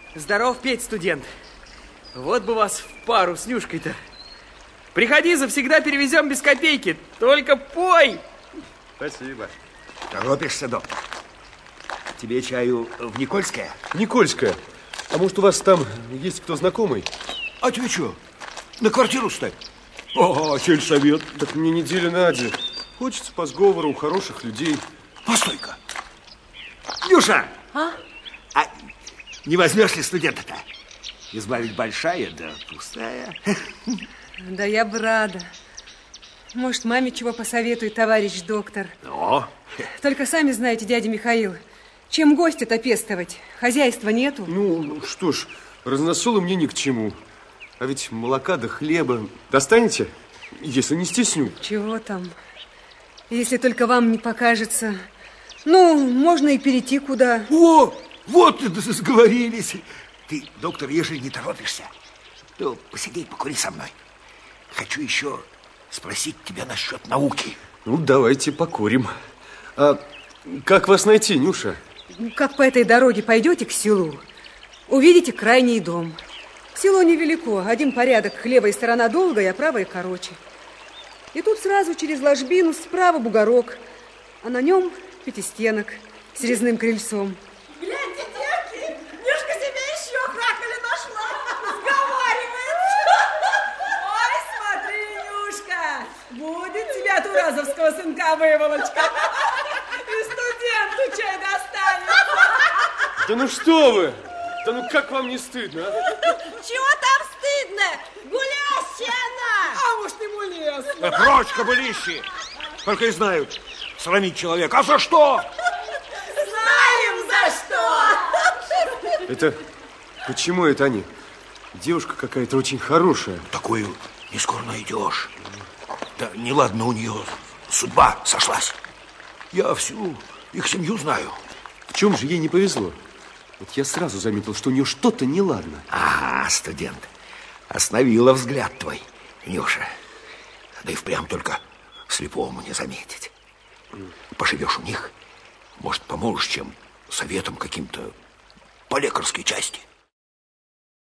Здоров, Петь, студент. Вот бы вас в пару с Нюшкой-то. Приходи, завсегда перевезем без копейки. Только пой! Спасибо. Торопишься, доктор? Тебе чаю в Никольское? Никольское. А может, у вас там есть кто знакомый? А тебе что, на квартиру стать? О, сельсовет. Так мне неделю на день. Хочется по сговору у хороших людей. Постой-ка. Нюша! А не возьмешь ли студента-то? Изба ведь большая, да пустая. Да я бы рада. Может, маме чего посоветует товарищ доктор? О. Только сами знаете, дядя Михаил, чем гостя-то пестовать? Хозяйства нету. Ну, что ж, разносолы мне ни к чему. А ведь молока да хлеба достанете, если не стесню? Чего там? Если только вам не покажется. Ну, можно и перейти куда. О, вот сговорились. Ты, доктор, ежели не торопишься, то посиди, покури со мной. Хочу еще спросить тебя насчет науки. Ну, давайте покурим. А как вас найти, Нюша? Как по этой дороге пойдете к селу, увидите крайний дом. Село невелико, один порядок, левая сторона долгая, а правая короче. И тут сразу через ложбину справа бугорок, а на нем пятистенок с резным крыльцом. Гляньте, девки, Нюшка себе еще хракали нашла, сговаривается. Ой, смотри, Нюшка, будет тебе от уразовского сынка выволочка. И студенту чай достанет. Да ну что вы? Да ну как вам не стыдно, а? Чего там стыдно? Гулящая она. А может, ему лес. Прочь, кобылищи! Только и знают срамить человека. А за что? Знаем, за что. Это почему это они? Девушка какая-то очень хорошая. Такую не скоро найдешь. Да неладно у нее судьба сошлась. Я всю их семью знаю. В чем же ей не повезло? Вот я сразу заметил, что у нее что-то неладно. Ага, студент, остановила взгляд твой, Нюша. Да и впрямь только слепому не заметить. Поживешь у них, может, поможешь чем советом каким-то по лекарской части.